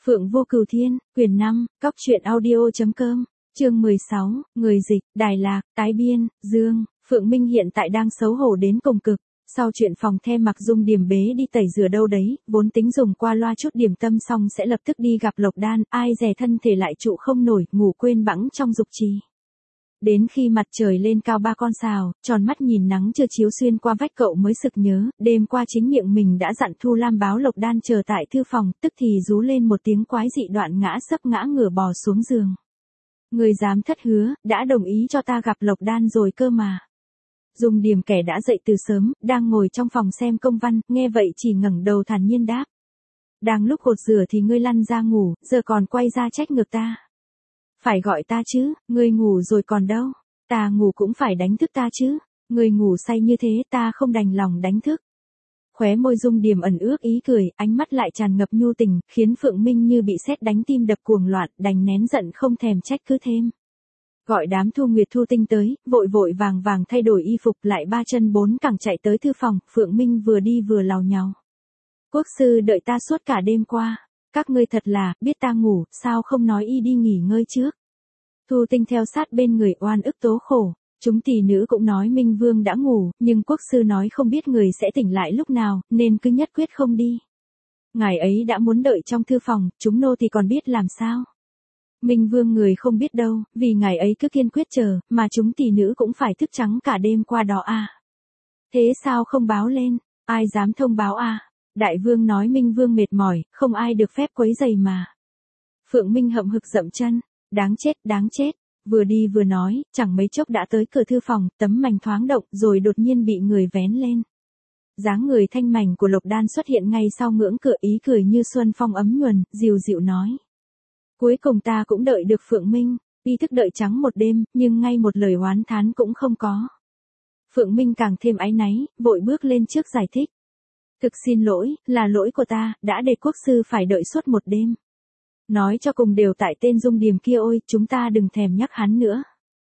Phượng Vô Cửu Thiên, quyển 5, Cóc truyện audio.com, chương 16, người dịch, Đài Lạc, tái biên, Dương, Phượng Minh hiện tại đang xấu hổ đến cùng cực. Sau chuyện phòng the mặc Dung Điểm bế đi tẩy rửa đâu đấy, vốn tính dùng qua loa chút điểm tâm xong sẽ lập tức đi gặp Lộc Đan, ai dè thân thể lại trụ không nổi, ngủ quên bẵng trong dục trì. Đến khi mặt trời lên cao ba con sào, tròn mắt nhìn nắng chưa chiếu xuyên qua vách cậu mới sực nhớ, đêm qua chính miệng mình đã dặn Thu Lam báo Lộc Đan chờ tại thư phòng, tức thì rú lên một tiếng quái dị đoạn ngã sấp ngã ngửa bò xuống giường. Người dám thất hứa, đã đồng ý cho ta gặp Lộc Đan rồi cơ mà. Dung Điểm kẻ đã dậy từ sớm, đang ngồi trong phòng xem công văn, nghe vậy chỉ ngẩng đầu thản nhiên đáp. Đang lúc gột rửa thì ngươi lăn ra ngủ, giờ còn quay ra trách ngược ta. Phải gọi ta chứ, ngươi ngủ rồi còn đâu, ta ngủ cũng phải đánh thức ta chứ, ngươi ngủ say như thế ta không đành lòng đánh thức. Khóe môi Dung Điểm ẩn ước ý cười, ánh mắt lại tràn ngập nhu tình, khiến Phượng Minh như bị sét đánh tim đập cuồng loạn, đành nén giận không thèm trách cứ thêm. Gọi đám Thu Nguyệt Thu Tinh tới, vội vội vàng vàng thay đổi y phục lại ba chân bốn cẳng chạy tới thư phòng, Phượng Minh vừa đi vừa lào nhào. Quốc sư đợi ta suốt cả đêm qua, các ngươi thật là, biết ta ngủ, sao không nói y đi nghỉ ngơi trước. Thu Tinh theo sát bên người oan ức tố khổ, chúng tỷ nữ cũng nói Minh Vương đã ngủ, nhưng quốc sư nói không biết người sẽ tỉnh lại lúc nào, nên cứ nhất quyết không đi. Ngài ấy đã muốn đợi trong thư phòng, chúng nô thì còn biết làm sao. Minh Vương người không biết đâu, vì ngài ấy cứ kiên quyết chờ, mà chúng tỷ nữ cũng phải thức trắng cả đêm qua đó à. Thế sao không báo lên, ai dám thông báo à? Đại vương nói Minh Vương mệt mỏi, không ai được phép quấy rầy mà. Phượng Minh hậm hực dậm chân, đáng chết, vừa đi vừa nói, chẳng mấy chốc đã tới cửa thư phòng, tấm mành thoáng động rồi đột nhiên bị người vén lên. Dáng người thanh mảnh của Lộc Đan xuất hiện ngay sau ngưỡng cửa, ý cười như xuân phong ấm nhuần, dịu dịu nói. Cuối cùng ta cũng đợi được Phượng Minh, y thức đợi trắng một đêm, nhưng ngay một lời oán thán cũng không có. Phượng Minh càng thêm áy náy, vội bước lên trước giải thích. Thực xin lỗi, là lỗi của ta, đã để quốc sư phải đợi suốt một đêm. Nói cho cùng đều tại tên Dung Điểm kia ôi, chúng ta đừng thèm nhắc hắn nữa.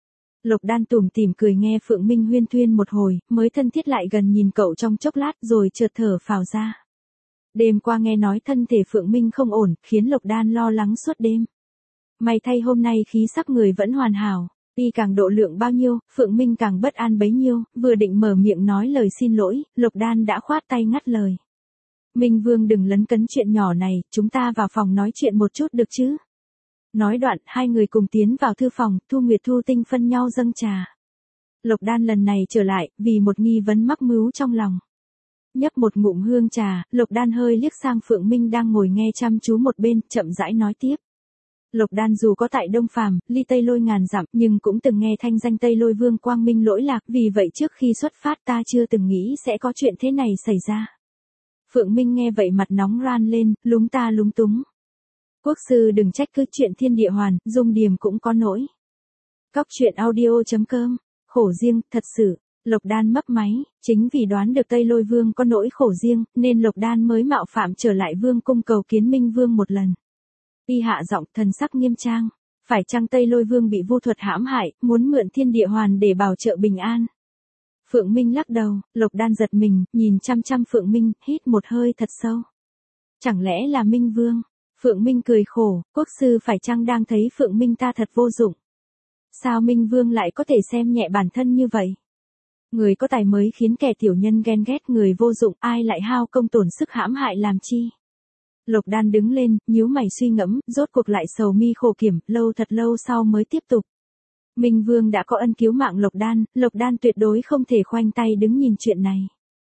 Lộc Đan tủm tỉm cười nghe Phượng Minh huyên thuyên một hồi, mới thân thiết lại gần nhìn cậu trong chốc lát rồi chợt thở phào ra. Đêm qua nghe nói thân thể Phượng Minh không ổn, khiến Lộc Đan lo lắng suốt đêm. May thay hôm nay khí sắc người vẫn hoàn hảo, y càng độ lượng bao nhiêu, Phượng Minh càng bất an bấy nhiêu, vừa định mở miệng nói lời xin lỗi, Lộc Đan đã khoát tay ngắt lời. Minh Vương đừng lấn cấn chuyện nhỏ này, chúng ta vào phòng nói chuyện một chút được chứ. Nói đoạn, hai người cùng tiến vào thư phòng, Thu Nguyệt Thu Tinh phân nhau dâng trà. Lộc Đan lần này trở lại, vì một nghi vấn mắc mứu trong lòng. Nhấp một ngụm hương trà, Lộc Đan hơi liếc sang Phượng Minh đang ngồi nghe chăm chú một bên, chậm rãi nói tiếp. Lộc Đan dù có tại Đông Phàm, ly Tây Lôi ngàn dặm, nhưng cũng từng nghe thanh danh Tây Lôi Vương quang minh lỗi lạc, vì vậy trước khi xuất phát ta chưa từng nghĩ sẽ có chuyện thế này xảy ra. Phượng Minh nghe vậy mặt nóng ran lên, lúng ta lúng túng. Quốc sư đừng trách cứ chuyện thiên địa hoàn, Dung Điểm cũng có nỗi. Cóc truyện audio.com, khổ riêng, thật sự. Lộc Đan mấp máy, chính vì đoán được Tây Lôi Vương có nỗi khổ riêng, nên Lộc Đan mới mạo phạm trở lại Vương cung cầu kiến Minh Vương một lần. Y hạ giọng, thần sắc nghiêm trang, phải chăng Tây Lôi Vương bị vu thuật hãm hại, muốn mượn thiên địa hoàn để bảo trợ bình an? Phượng Minh lắc đầu, Lộc Đan giật mình, nhìn chăm chăm Phượng Minh, hít một hơi thật sâu. Chẳng lẽ là Minh Vương? Phượng Minh cười khổ, quốc sư phải chăng đang thấy Phượng Minh ta thật vô dụng? Sao Minh Vương lại có thể xem nhẹ bản thân như vậy? Người có tài mới khiến kẻ tiểu nhân ghen ghét người vô dụng, ai lại hao công tổn sức hãm hại làm chi? Lộc Đan đứng lên, nhíu mày suy ngẫm, rốt cuộc lại sầu mi khổ kiểm, thật lâu sau mới tiếp tục. Minh Vương đã có ân cứu mạng Lộc Đan tuyệt đối không thể khoanh tay đứng nhìn chuyện này.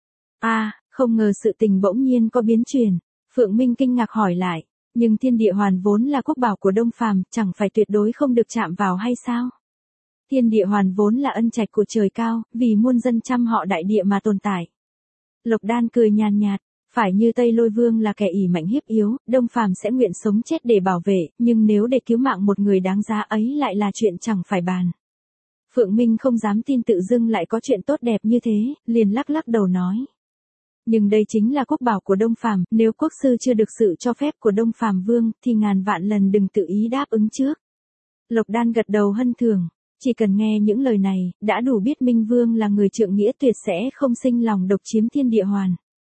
Không ngờ sự tình bỗng nhiên có biến chuyển. Phượng Minh kinh ngạc hỏi lại, nhưng thiên địa hoàn vốn là quốc bảo của Đông Phàm, chẳng phải tuyệt đối không được chạm vào hay sao? Thiên địa hoàn vốn là ân trạch của trời cao, vì muôn dân trăm họ đại địa mà tồn tại. Lộc Đan cười nhàn nhạt, phải như Tây Lôi Vương là kẻ ỷ mạnh hiếp yếu, Đông Phàm sẽ nguyện sống chết để bảo vệ, nhưng nếu để cứu mạng một người đáng giá ấy lại là chuyện chẳng phải bàn. Phượng Minh không dám tin tự dưng lại có chuyện tốt đẹp như thế, liền lắc lắc đầu nói. Nhưng đây chính là quốc bảo của Đông Phàm, nếu quốc sư chưa được sự cho phép của Đông Phàm Vương, thì ngàn vạn lần đừng tự ý đáp ứng trước. Lộc Đan gật đầu hân thường. Chỉ cần nghe những lời này, đã đủ biết Minh Vương là người trượng nghĩa tuyệt sẽ không sinh lòng độc chiếm thiên địa hoàn.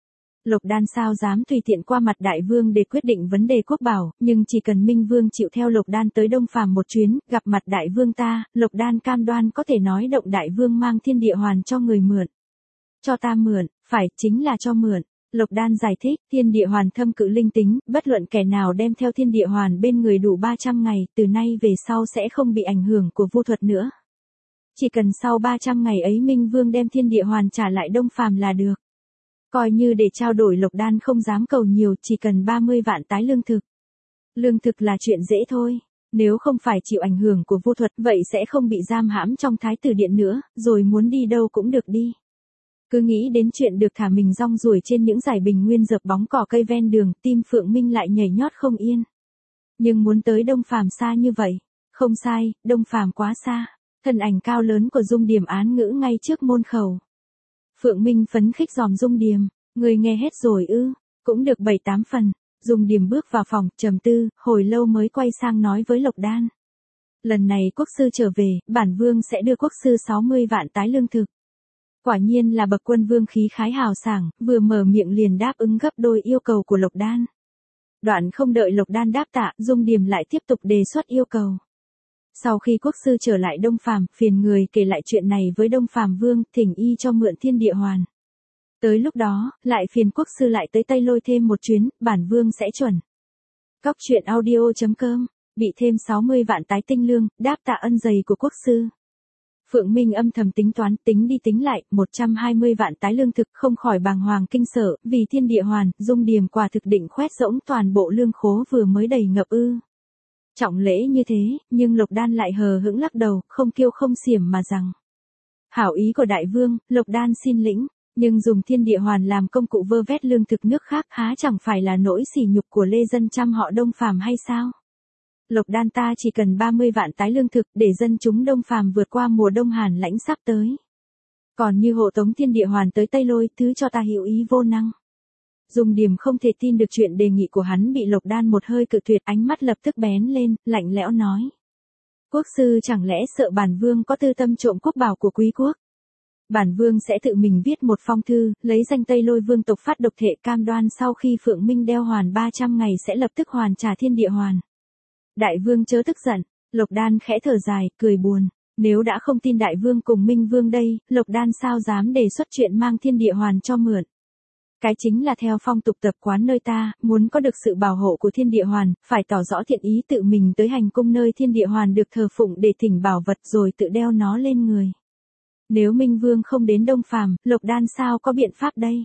Lộc Đan sao dám tùy tiện qua mặt đại vương để quyết định vấn đề quốc bảo, nhưng chỉ cần Minh Vương chịu theo Lộc Đan tới Đông Phàm một chuyến, gặp mặt đại vương ta, Lộc Đan cam đoan có thể nói động đại vương mang thiên địa hoàn cho người mượn. Cho ta mượn, phải, chính là cho mượn. Lộc Đan giải thích, thiên địa hoàn thâm cự linh tính, bất luận kẻ nào đem theo thiên địa hoàn bên người đủ 300 ngày, từ nay về sau sẽ không bị ảnh hưởng của vu thuật nữa. Chỉ cần sau 300 ngày ấy Minh Vương đem thiên địa hoàn trả lại Đông Phàm là được. Coi như để trao đổi Lộc Đan không dám cầu nhiều, chỉ cần 30 vạn tái lương thực. Lương thực là chuyện dễ thôi. Nếu không phải chịu ảnh hưởng của vu thuật vậy sẽ không bị giam hãm trong Thái Tử Điện nữa, rồi muốn đi đâu cũng được đi. Cứ nghĩ đến chuyện được thả mình rong ruổi trên những dải bình nguyên dợp bóng cỏ cây ven đường, tim Phượng Minh lại nhảy nhót không yên. Nhưng muốn tới Đông Phàm xa như vậy. Không sai, Đông Phàm quá xa. Thân ảnh cao lớn của Dung Điềm án ngữ ngay trước môn khẩu. Phượng Minh phấn khích dòm Dung Điềm, người nghe hết rồi ư? Cũng được 7-8 phần. Dung Điềm bước vào phòng, trầm tư, hồi lâu mới quay sang nói với Lộc Đan. Lần này quốc sư trở về, bản vương sẽ đưa quốc sư 60 vạn tái lương thực. Quả nhiên là bậc quân vương khí khái hào sảng, vừa mở miệng liền đáp ứng gấp đôi yêu cầu của Lộc Đan. Đoạn không đợi Lộc Đan đáp tạ, Dung Điềm lại tiếp tục đề xuất yêu cầu. Sau khi quốc sư trở lại Đông Phàm, phiền người kể lại chuyện này với Đông Phàm vương, thỉnh y cho mượn thiên địa hoàn. Tới lúc đó, lại phiền quốc sư lại tới Tây Lôi thêm một chuyến, bản vương sẽ chuẩn. Cóc truyện audio.com, bị thêm 60 vạn tái tinh lương, đáp tạ ân dày của quốc sư. Phượng Minh âm thầm tính toán, tính đi tính lại, 120 vạn tái lương thực, không khỏi bàng hoàng kinh sợ, vì thiên địa hoàn, Dung Điềm quả thực định khoét rỗng toàn bộ lương khố vừa mới đầy ngập ư. Trọng lễ như thế, nhưng Lộc Đan lại hờ hững lắc đầu, không kiêu không xiểm mà rằng. Hảo ý của đại vương, Lộc Đan xin lĩnh, nhưng dùng thiên địa hoàn làm công cụ vơ vét lương thực nước khác há chẳng phải là nỗi sỉ nhục của lê dân trăm họ Đông Phàm hay sao? Lộc Đan ta chỉ cần 30 vạn tái lương thực để dân chúng Đông Phàm vượt qua mùa đông hàn lãnh sắp tới. Còn như hộ tống thiên địa hoàn tới Tây Lôi, thứ cho ta hữu ý vô năng. Dung Điềm không thể tin được chuyện đề nghị của hắn bị Lộc Đan một hơi cự tuyệt, ánh mắt lập tức bén lên, lạnh lẽo nói. Quốc sư chẳng lẽ sợ bản vương có tư tâm trộm quốc bảo của quý quốc? Bản vương sẽ tự mình viết một phong thư, lấy danh Tây Lôi vương tộc phát độc thệ cam đoan sau khi Phượng Minh đeo hoàn 300 ngày sẽ lập tức hoàn trả thiên địa hoàn. Đại vương chớ tức giận, Lộc Đan khẽ thở dài, cười buồn. Nếu đã không tin đại vương cùng Minh vương đây, Lộc Đan sao dám đề xuất chuyện mang thiên địa hoàn cho mượn. Cái chính là theo phong tục tập quán nơi ta, muốn có được sự bảo hộ của thiên địa hoàn, phải tỏ rõ thiện ý tự mình tới hành cung nơi thiên địa hoàn được thờ phụng để thỉnh bảo vật rồi tự đeo nó lên người. Nếu Minh vương không đến Đông Phàm, Lộc Đan sao có biện pháp đây?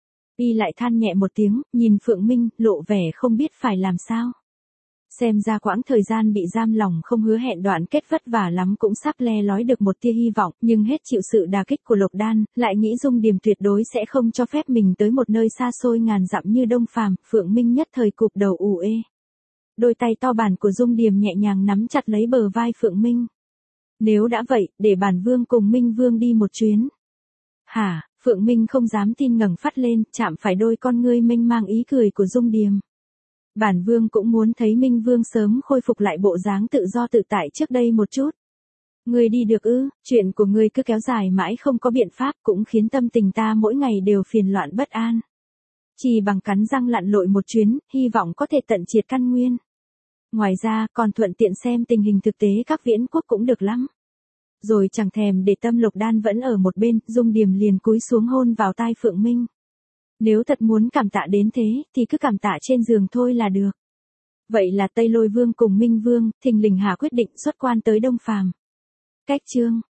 Y lại than nhẹ một tiếng, nhìn Phượng Minh, lộ vẻ không biết phải làm sao. Xem ra quãng thời gian bị giam lòng không hứa hẹn đoạn kết vất vả lắm cũng sắp le lói được một tia hy vọng, nhưng hết chịu sự đả kích của Lộc Đan, lại nghĩ Dung Điềm tuyệt đối sẽ không cho phép mình tới một nơi xa xôi ngàn dặm như Đông Phàm, Phượng Minh nhất thời cụp đầu ù ê. Đôi tay to bản của Dung Điềm nhẹ nhàng nắm chặt lấy bờ vai Phượng Minh. Nếu đã vậy, để bản vương cùng Minh vương đi một chuyến. Hả? Phượng Minh không dám tin ngẩng phát lên, chạm phải đôi con ngươi mênh mang ý cười của Dung Điềm. Bản vương cũng muốn thấy Minh vương sớm khôi phục lại bộ dáng tự do tự tại trước đây một chút. Ngươi đi được ư? Chuyện của ngươi cứ kéo dài mãi không có biện pháp cũng khiến tâm tình ta mỗi ngày đều phiền loạn bất an. Chỉ bằng cắn răng lặn lội một chuyến, hy vọng có thể tận triệt căn nguyên. Ngoài ra, còn thuận tiện xem tình hình thực tế các viễn quốc cũng được lắm. Rồi chẳng thèm để tâm Lộc Đan vẫn ở một bên, Dung Điềm liền cúi xuống hôn vào tai Phượng Minh. Nếu thật muốn cảm tạ đến thế, thì cứ cảm tạ trên giường thôi là được. Vậy là Tây Lôi Vương cùng Minh Vương, thình lình hạ quyết định xuất quan tới Đông Phàm. Cách chương